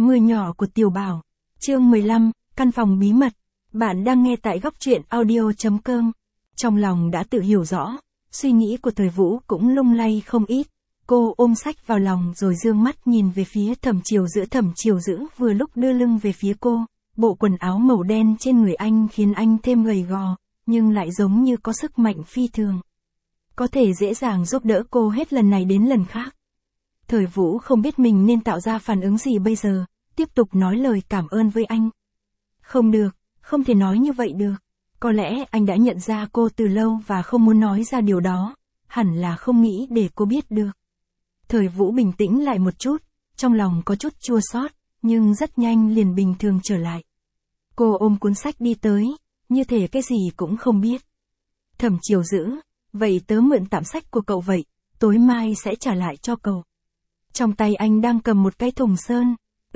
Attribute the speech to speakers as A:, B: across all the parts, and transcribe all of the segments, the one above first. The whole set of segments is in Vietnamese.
A: Mưa nhỏ của Tiểu Bảo. Chương 15, căn phòng bí mật. Bạn đang nghe tại góc truyện audio.com. Trong lòng đã tự hiểu rõ, suy nghĩ của Thời Vũ cũng lung lay không ít. Cô ôm sách vào lòng rồi dương mắt nhìn về phía Thẩm Chiều Dữ. Thẩm Chiều Dữ vừa lúc đưa lưng về phía cô, bộ quần áo màu đen trên người anh khiến anh thêm gầy gò, nhưng lại giống như có sức mạnh phi thường. Có thể dễ dàng giúp đỡ cô hết lần này đến lần khác. Thời Vũ không biết mình nên tạo ra phản ứng gì bây giờ, tiếp tục nói lời cảm ơn với anh. Không được, không thể nói như vậy được. Có lẽ anh đã nhận ra cô từ lâu và không muốn nói ra điều đó, hẳn là không nghĩ để cô biết được. Thời Vũ bình tĩnh lại một chút, trong lòng có chút chua xót, nhưng rất nhanh liền bình thường trở lại. Cô ôm cuốn sách đi tới, như thể cái gì cũng không biết. Thẩm Chiều Dữ, vậy tớ mượn tạm sách của cậu vậy, tối mai sẽ trả lại cho cậu. Trong tay anh đang cầm một cái thùng sơn.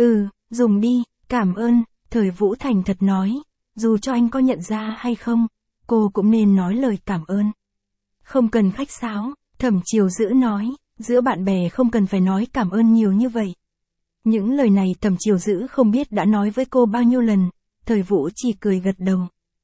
A: Dùng đi, cảm ơn, Thời Vũ thành thật nói, dù cho anh có nhận ra hay không, cô cũng nên nói lời cảm ơn. Không cần khách sáo, Thẩm Chiều Dữ nói, giữa bạn bè không cần phải nói cảm ơn nhiều như vậy. Những lời này Thẩm Chiều Dữ không biết đã nói với cô bao nhiêu lần, Thời Vũ chỉ cười gật đầu.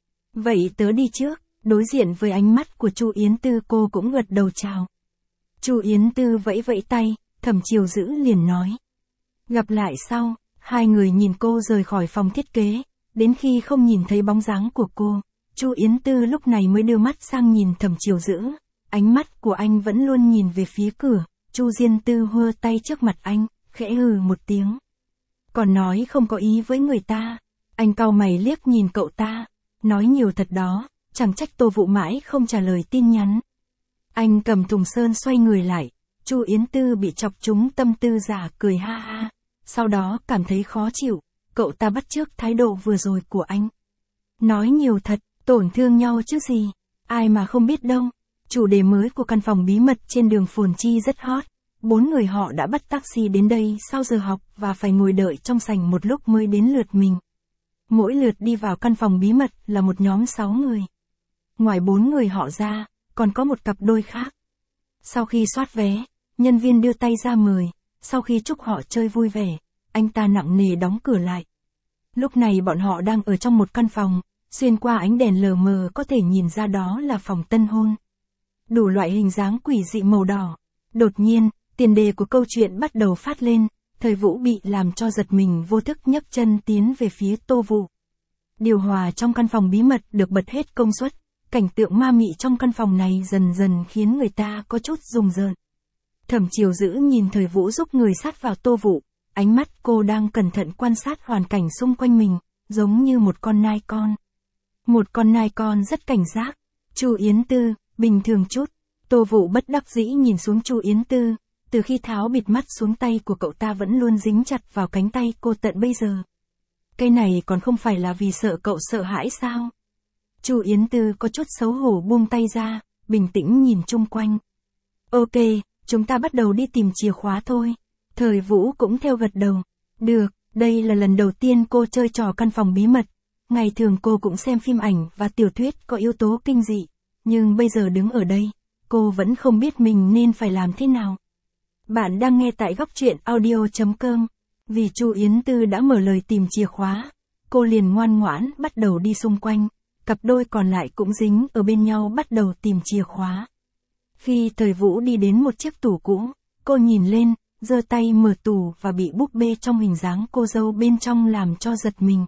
A: Vậy tớ đi trước, đối diện với ánh mắt của Chu Yến Tư cô cũng gật đầu chào. Chu Yến Tư vẫy vẫy tay, Thẩm Chiều Dữ liền nói. Gặp lại sau, hai người nhìn cô rời khỏi phòng thiết kế, đến khi không nhìn thấy bóng dáng của cô, Chu Yến Tư lúc này mới đưa mắt sang nhìn Thẩm Chiều Dữ, ánh mắt của anh vẫn luôn nhìn về phía cửa, Chu Diên Tư hơ tay trước mặt anh, khẽ hừ một tiếng. Còn nói không có ý với người ta, anh cau mày liếc nhìn cậu ta, nói nhiều thật đó, chẳng trách Tô Vũ mãi không trả lời tin nhắn. Anh cầm thùng sơn xoay người lại, Chu Yến Tư bị chọc trúng tâm tư giả cười ha ha, sau đó cảm thấy khó chịu, cậu ta bắt chước thái độ vừa rồi của anh. Nói nhiều thật, tổn thương nhau chứ gì, ai mà không biết đâu. Chủ đề mới của căn phòng bí mật trên đường Phồn Chi rất hot, 4 người họ đã bắt taxi đến đây sau giờ học và phải ngồi đợi trong sảnh một lúc mới đến lượt mình. Mỗi lượt đi vào căn phòng bí mật là một nhóm 6 người. Ngoài 4 người họ ra, còn có một cặp đôi khác. Sau khi soát vé, nhân viên đưa tay ra mời, sau khi chúc họ chơi vui vẻ, anh ta nặng nề đóng cửa lại. Lúc này bọn họ đang ở trong một căn phòng, xuyên qua ánh đèn lờ mờ có thể nhìn ra đó là phòng tân hôn. Đủ loại hình dáng quỷ dị màu đỏ. Đột nhiên, tiền đề của câu chuyện bắt đầu phát lên, Thời Vũ bị làm cho giật mình vô thức nhấc chân tiến về phía Tô Vũ. Điều hòa trong căn phòng bí mật được bật hết công suất, cảnh tượng ma mị trong căn phòng này dần dần khiến người ta có chút rùng rợn. Thẩm Chiều Dữ nhìn Thời Vũ giúp người sát vào Tô Vũ, ánh mắt cô đang cẩn thận quan sát hoàn cảnh xung quanh mình, giống như một con nai con. Một con nai con rất cảnh giác. Chu Yến Tư, bình thường chút. Tô Vũ bất đắc dĩ nhìn xuống Chu Yến Tư, từ khi tháo bịt mắt xuống tay của cậu ta vẫn luôn dính chặt vào cánh tay cô tận bây giờ. Cái này còn không phải là vì sợ cậu sợ hãi sao? Chu Yến Tư có chút xấu hổ buông tay ra, bình tĩnh nhìn chung quanh. Ok, chúng ta bắt đầu đi tìm chìa khóa thôi. Thời Vũ cũng theo gật đầu. Được, đây là lần đầu tiên cô chơi trò căn phòng bí mật. Ngày thường cô cũng xem phim ảnh và tiểu thuyết có yếu tố kinh dị. Nhưng bây giờ đứng ở đây, cô vẫn không biết mình nên phải làm thế nào. Bạn đang nghe tại góc truyện audio.com. Vì Chu Yến Tư đã mở lời tìm chìa khóa, cô liền ngoan ngoãn bắt đầu đi xung quanh. Cặp đôi còn lại cũng dính ở bên nhau bắt đầu tìm chìa khóa. Khi Thời Vũ đi đến một chiếc tủ cũ, cô nhìn lên, giơ tay mở tủ và bị búp bê trong hình dáng cô dâu bên trong làm cho giật mình.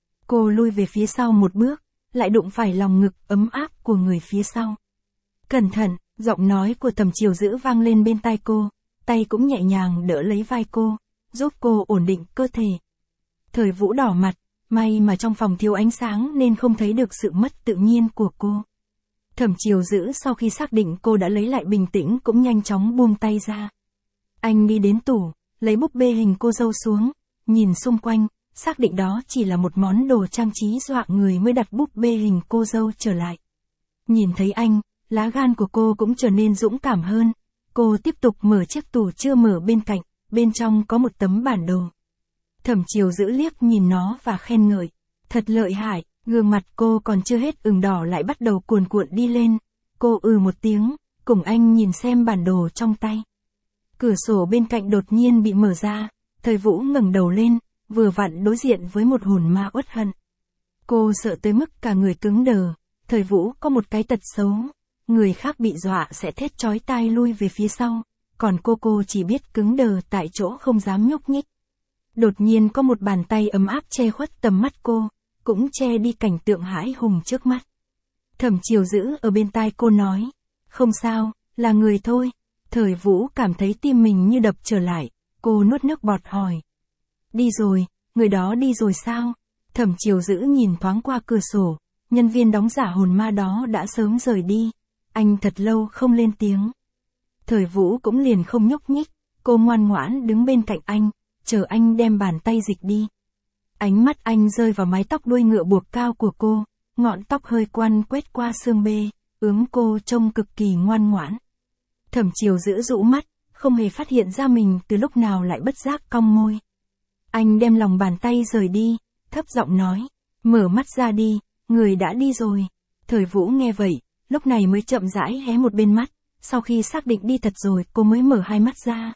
A: Cô lui về phía sau một bước, lại đụng phải lòng ngực ấm áp của người phía sau. Cẩn thận, giọng nói của Thẩm Chiều Dữ vang lên bên tai cô, tay cũng nhẹ nhàng đỡ lấy vai cô, giúp cô ổn định cơ thể. Thời Vũ đỏ mặt, may mà trong phòng thiếu ánh sáng nên không thấy được sự mất tự nhiên của cô. Thẩm Chiều Dữ sau khi xác định cô đã lấy lại bình tĩnh cũng nhanh chóng buông tay ra. Anh đi đến tủ, lấy búp bê hình cô dâu xuống, nhìn xung quanh, xác định đó chỉ là một món đồ trang trí dọa người mới đặt búp bê hình cô dâu trở lại. Nhìn thấy anh, lá gan của cô cũng trở nên dũng cảm hơn. Cô tiếp tục mở chiếc tủ chưa mở bên cạnh, bên trong có một tấm bản đồ. Thẩm Chiều Dữ liếc nhìn nó và khen ngợi. Thật lợi hại, gương mặt cô còn chưa hết ửng đỏ lại bắt đầu cuồn cuộn đi lên. Cô một tiếng, cùng anh nhìn xem bản đồ trong tay. Cửa sổ bên cạnh đột nhiên bị mở ra, Thời Vũ ngẩng đầu lên, vừa vặn đối diện với một hồn ma uất hận. Cô sợ tới mức cả người cứng đờ. Thời Vũ có một cái tật xấu, người khác bị dọa sẽ thét chói tai lui về phía sau, còn cô chỉ biết cứng đờ tại chỗ không dám nhúc nhích. Đột nhiên có một bàn tay ấm áp che khuất tầm mắt cô, cũng che đi cảnh tượng hãi hùng trước mắt. Thẩm Chiều Dữ ở bên tai cô nói, không sao, là người thôi. Thời Vũ cảm thấy tim mình như đập trở lại, cô nuốt nước bọt hỏi. Đi rồi, người đó đi rồi sao? Thẩm Chiều Dữ nhìn thoáng qua cửa sổ, nhân viên đóng giả hồn ma đó đã sớm rời đi. Anh thật lâu không lên tiếng. Thời Vũ cũng liền không nhúc nhích, cô ngoan ngoãn đứng bên cạnh anh, chờ anh đem bàn tay dịch đi. Ánh mắt anh rơi vào mái tóc đuôi ngựa buộc cao của cô, ngọn tóc hơi quăn quét qua xương bê, ướm cô trông cực kỳ ngoan ngoãn. Thẩm Chiều Dữ rũ mắt, không hề phát hiện ra mình từ lúc nào lại bất giác cong môi. Anh đem lòng bàn tay rời đi, thấp giọng nói, mở mắt ra đi, người đã đi rồi. Thời Vũ nghe vậy, lúc này mới chậm rãi hé một bên mắt, sau khi xác định đi thật rồi cô mới mở hai mắt ra.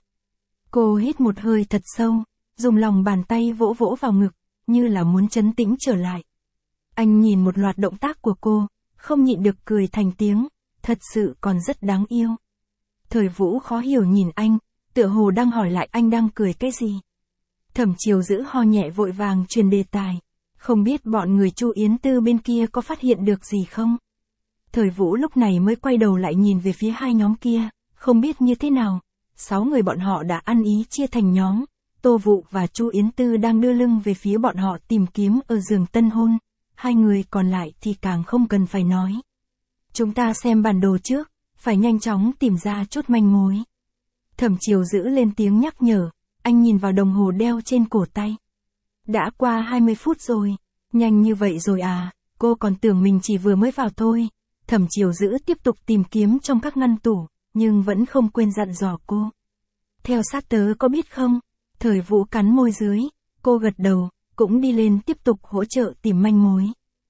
A: Cô hít một hơi thật sâu, dùng lòng bàn tay vỗ vỗ vào ngực, như là muốn trấn tĩnh trở lại. Anh nhìn một loạt động tác của cô, không nhịn được cười thành tiếng, thật sự còn rất đáng yêu. Thời Vũ khó hiểu nhìn anh, tựa hồ đang hỏi lại anh đang cười cái gì. Thẩm Chiều Dữ ho nhẹ vội vàng truyền đề tài, không biết bọn người Chu Yến Tư bên kia có phát hiện được gì không? Thời Vũ lúc này mới quay đầu lại nhìn về phía hai nhóm kia, không biết như thế nào. 6 người bọn họ đã ăn ý chia thành nhóm, Tô Vụ và Chu Yến Tư đang đưa lưng về phía bọn họ tìm kiếm ở giường tân hôn, 2 người còn lại thì càng không cần phải nói. Chúng ta xem bản đồ trước, phải nhanh chóng tìm ra chút manh mối. Thẩm Chiều Dữ lên tiếng nhắc nhở, anh nhìn vào đồng hồ đeo trên cổ tay. Đã qua 20 phút rồi, nhanh như vậy rồi à, cô còn tưởng mình chỉ vừa mới vào thôi. Thẩm Chiều Dữ tiếp tục tìm kiếm trong các ngăn tủ, nhưng vẫn không quên dặn dò cô. Theo sát tớ có biết không? Thời Vũ cắn môi dưới, cô gật đầu, cũng đi lên tiếp tục hỗ trợ tìm manh mối.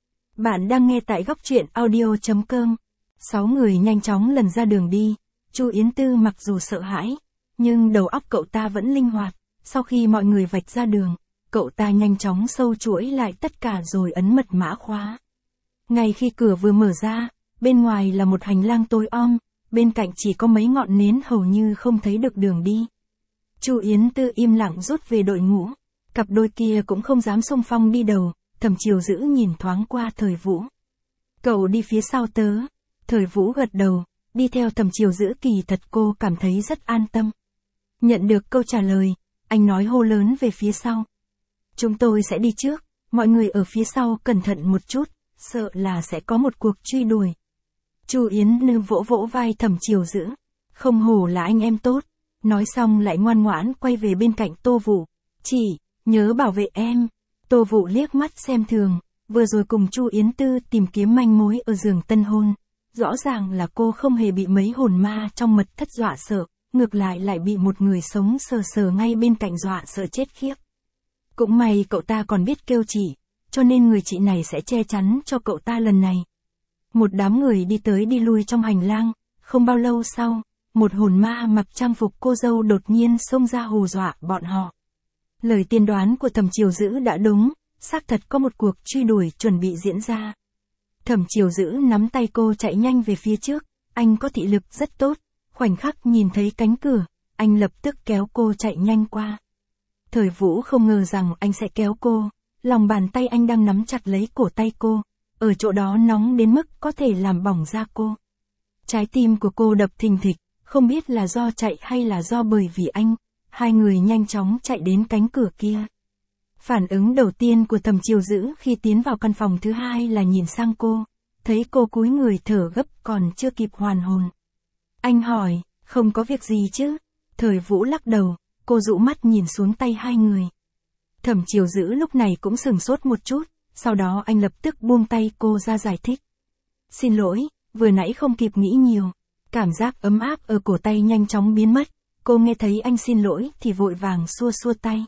A: Bạn đang nghe tại góc truyện audio.com. 6 người nhanh chóng lần ra đường đi, Chu Yến Tư mặc dù sợ hãi, nhưng đầu óc cậu ta vẫn linh hoạt, sau khi mọi người vạch ra đường, cậu ta nhanh chóng sâu chuỗi lại tất cả rồi ấn mật mã khóa. Ngay khi cửa vừa mở ra, bên ngoài là một hành lang tối om, bên cạnh chỉ có mấy ngọn nến hầu như không thấy được đường đi. Chu Yến Tư im lặng rút về đội ngũ, cặp đôi kia cũng không dám xung phong đi đầu, Thẩm Chiều Dữ nhìn thoáng qua Thời Vũ. Cậu đi phía sau tớ. Thời Vũ gật đầu, đi theo Thẩm Chiều Dữ kỳ thật cô cảm thấy rất an tâm. Nhận được câu trả lời, anh nói hô lớn về phía sau. Chúng tôi sẽ đi trước, mọi người ở phía sau cẩn thận một chút, sợ là sẽ có một cuộc truy đuổi. Chu Yến Tư vỗ vỗ vai Thẩm Chiều Dữ, không hổ là anh em tốt, nói xong lại ngoan ngoãn quay về bên cạnh Tô Vụ. Chị, nhớ bảo vệ em. Tô Vụ liếc mắt xem thường, vừa rồi cùng Chu Yến Tư tìm kiếm manh mối ở giường tân hôn. Rõ ràng là cô không hề bị mấy hồn ma trong mật thất dọa sợ, ngược lại bị một người sống sờ sờ ngay bên cạnh dọa sợ chết khiếp. Cũng may cậu ta còn biết kêu chị, cho nên người chị này sẽ che chắn cho cậu ta lần này. Một đám người đi tới đi lui trong hành lang, không bao lâu sau, một hồn ma mặc trang phục cô dâu đột nhiên xông ra hù dọa bọn họ. Lời tiên đoán của Thẩm Chiều Dữ đã đúng, xác thật có một cuộc truy đuổi chuẩn bị diễn ra. Thẩm Chiều Dữ nắm tay cô chạy nhanh về phía trước, anh có thị lực rất tốt, khoảnh khắc nhìn thấy cánh cửa, anh lập tức kéo cô chạy nhanh qua. Thời Vũ không ngờ rằng anh sẽ kéo cô, lòng bàn tay anh đang nắm chặt lấy cổ tay cô, ở chỗ đó nóng đến mức có thể làm bỏng da cô. Trái tim của cô đập thình thịch, không biết là do chạy hay là do bởi vì anh. Hai người nhanh chóng chạy đến cánh cửa kia. Phản ứng đầu tiên của Thẩm Chiều Dữ khi tiến vào căn phòng thứ hai là nhìn sang cô, thấy cô cúi người thở gấp còn chưa kịp hoàn hồn. Anh hỏi, không có việc gì chứ? Thời Vũ lắc đầu, cô dụ mắt nhìn xuống tay hai người. Thẩm Chiều Dữ lúc này cũng sửng sốt một chút, sau đó anh lập tức buông tay cô ra giải thích. Xin lỗi, vừa nãy không kịp nghĩ nhiều. Cảm giác ấm áp ở cổ tay nhanh chóng biến mất. Cô nghe thấy anh xin lỗi thì vội vàng xua xua tay.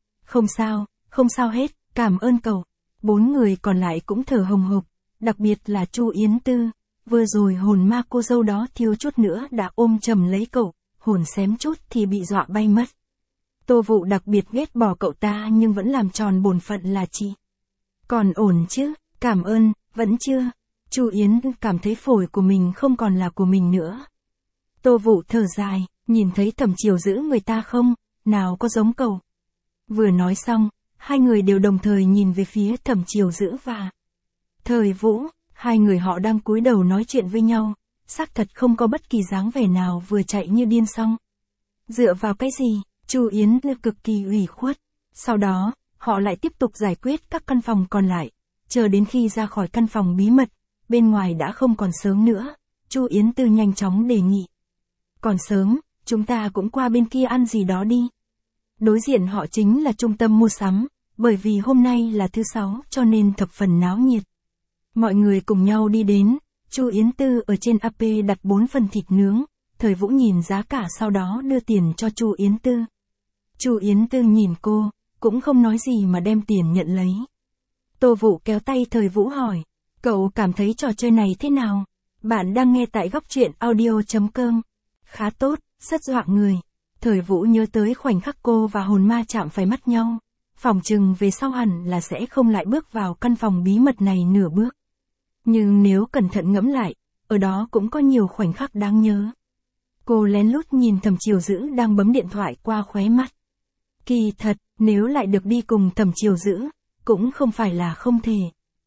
A: Không sao hết, cảm ơn cậu. 4 người còn lại cũng thở hồng hộc, đặc biệt là Chu Yến Tư. Vừa rồi hồn ma cô dâu đó thiếu chút nữa đã ôm chầm lấy cậu, hồn xém chút thì bị dọa bay mất. Tô Vũ đặc biệt ghét bỏ cậu ta nhưng vẫn làm tròn bổn phận là chị. Còn ổn chứ, cảm ơn, vẫn chưa. Chu Yến cảm thấy phổi của mình không còn là của mình nữa. Tô Vũ thở dài, nhìn thấy Thẩm Chiều giữ người ta không, nào có giống cậu. Vừa nói xong, hai người đều đồng thời nhìn về phía Thẩm Chiều giữ và Thời Vũ, hai người họ đang cúi đầu nói chuyện với nhau, xác thật không có bất kỳ dáng vẻ nào vừa chạy như điên xong. Dựa vào cái gì? Chu Yến cực kỳ ủy khuất. Sau đó, họ lại tiếp tục giải quyết các căn phòng còn lại, chờ đến khi ra khỏi căn phòng bí mật, bên ngoài đã không còn sớm nữa. Chu Yến Tư nhanh chóng đề nghị. Còn sớm, chúng ta cũng qua bên kia ăn gì đó đi. Đối diện họ chính là trung tâm mua sắm, bởi vì hôm nay là thứ Sáu cho nên thập phần náo nhiệt. Mọi người cùng nhau đi đến, Chu Yến Tư ở trên áp đặt 4 phần thịt nướng, Thời Vũ nhìn giá cả sau đó đưa tiền cho Chu Yến Tư. Chu Yến Tư nhìn cô, cũng không nói gì mà đem tiền nhận lấy. Tô Vũ kéo tay Thời Vũ hỏi, cậu cảm thấy trò chơi này thế nào? Bạn đang nghe tại góc truyện audio.com. Khá tốt, rất dọa người. Thời Vũ nhớ tới khoảnh khắc cô và hồn ma chạm phải mắt nhau. Phỏng chừng về sau hẳn là sẽ không lại bước vào căn phòng bí mật này nửa bước. Nhưng nếu cẩn thận ngẫm lại, ở đó cũng có nhiều khoảnh khắc đáng nhớ. Cô lén lút nhìn Thẩm Chiều Dữ đang bấm điện thoại qua khóe mắt. Kỳ thật, nếu lại được đi cùng Thẩm Chiều Dữ, cũng không phải là không thể.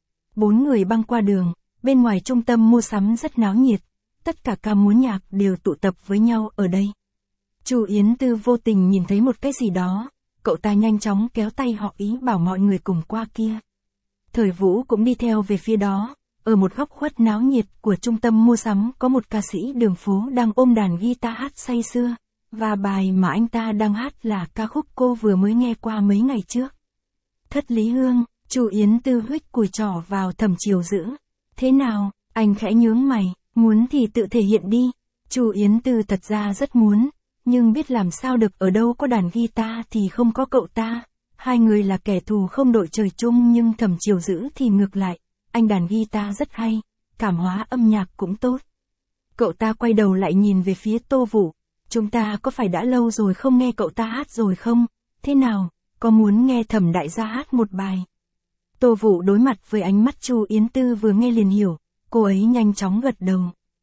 A: 4 người băng qua đường, bên ngoài trung tâm mua sắm rất náo nhiệt, tất cả ca múa nhạc đều tụ tập với nhau ở đây. Chu Yến Tư vô tình nhìn thấy một cái gì đó, cậu ta nhanh chóng kéo tay họ ý bảo mọi người cùng qua kia. Thời Vũ cũng đi theo về phía đó, ở một góc khuất náo nhiệt của trung tâm mua sắm có một ca sĩ đường phố đang ôm đàn guitar hát say sưa, và bài mà anh ta đang hát là ca khúc cô vừa mới nghe qua mấy ngày trước. Thất Lý Hương. Chu Yến Tư huých cùi trỏ vào Thẩm Chiều Dữ. Thế nào, anh khẽ nhướng mày, muốn thì tự thể hiện đi. Chu Yến Tư thật ra rất muốn, nhưng biết làm sao được, ở đâu có đàn guitar thì không có cậu ta. Hai người là kẻ thù không đội trời chung, nhưng Thẩm Chiều Dữ thì ngược lại, anh đàn guitar rất hay, cảm hóa âm nhạc cũng tốt. Cậu ta quay đầu lại nhìn về phía Tô Vũ, chúng ta có phải đã lâu rồi không nghe cậu ta hát rồi không? Thế nào, có muốn nghe Thẩm đại gia hát một bài? Tô Vũ đối mặt với ánh mắt Chu Yến Tư vừa nghe liền hiểu, cô ấy nhanh chóng gật đầu.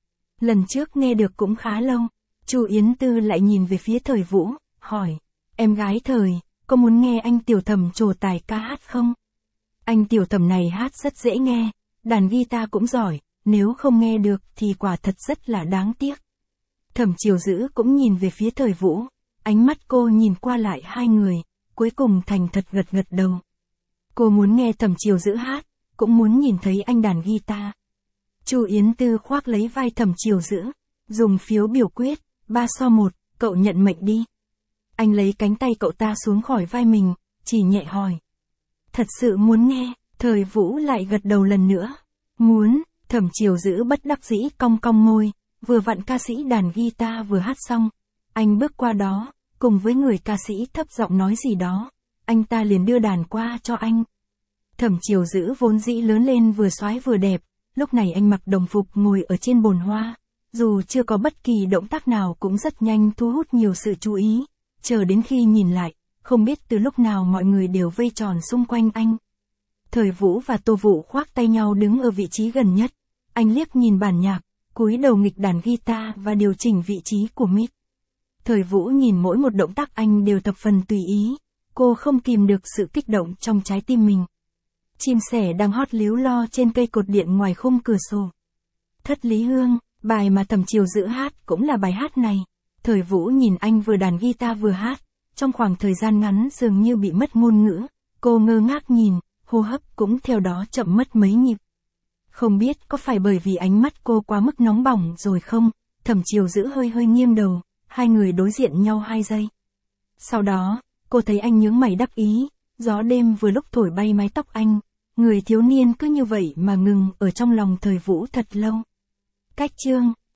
A: Lần trước nghe được cũng khá lâu. Chu Yến Tư lại nhìn về phía Thời Vũ, hỏi, em gái Thời, có muốn nghe anh Tiểu Thẩm trổ tài ca hát không? Anh Tiểu Thẩm này hát rất dễ nghe, đàn guitar cũng giỏi, nếu không nghe được thì quả thật rất là đáng tiếc. Thẩm Chiều Dữ cũng nhìn về phía Thời Vũ, ánh mắt cô nhìn qua lại hai người, cuối cùng thành thật gật gật đầu. Cô muốn nghe Thẩm Chiều Dữ hát, cũng muốn nhìn thấy anh đàn guitar. Chu Yến Tư khoác lấy vai Thẩm Chiều Dữ, dùng phiếu biểu quyết, 3-1, cậu nhận mệnh đi. Anh lấy cánh tay cậu ta xuống khỏi vai mình, chỉ nhẹ hỏi. Thật sự muốn nghe? Thời Vũ lại gật đầu lần nữa. Muốn. Thẩm Chiều Dữ bất đắc dĩ cong cong môi, vừa vặn ca sĩ đàn guitar vừa hát xong. Anh bước qua đó, cùng với người ca sĩ thấp giọng nói gì đó. Anh ta liền đưa đàn qua cho anh. Thẩm Chiều Dữ vốn dĩ lớn lên vừa soái vừa đẹp, lúc này anh mặc đồng phục ngồi ở trên bồn hoa. Dù chưa có bất kỳ động tác nào cũng rất nhanh thu hút nhiều sự chú ý. Chờ đến khi nhìn lại, không biết từ lúc nào mọi người đều vây tròn xung quanh anh. Thời Vũ và Tô Vũ khoác tay nhau đứng ở vị trí gần nhất. Anh liếc nhìn bản nhạc, cúi đầu nghịch đàn guitar và điều chỉnh vị trí của mic. Thời Vũ nhìn mỗi một động tác anh đều thập phần tùy ý. Cô không kìm được sự kích động trong trái tim mình. Chim sẻ đang hót líu lo trên cây cột điện ngoài khung cửa sổ. Thất Lý Hương, bài mà Thẩm Chiều Dữ hát cũng là bài hát này. Thời Vũ nhìn anh vừa đàn guitar vừa hát, trong khoảng thời gian ngắn dường như bị mất ngôn ngữ. Cô ngơ ngác nhìn, hô hấp cũng theo đó chậm mất mấy nhịp. Không biết có phải bởi vì ánh mắt cô quá mức nóng bỏng rồi không? Thẩm Chiều Dữ hơi hơi nghiêng đầu, hai người đối diện nhau 2 giây. Sau đó, cô thấy anh nhướng mày đắc ý, gió đêm vừa lúc thổi bay mái tóc anh. Người thiếu niên cứ như vậy mà ngừng ở trong lòng Thời Vũ thật lâu. Cách chương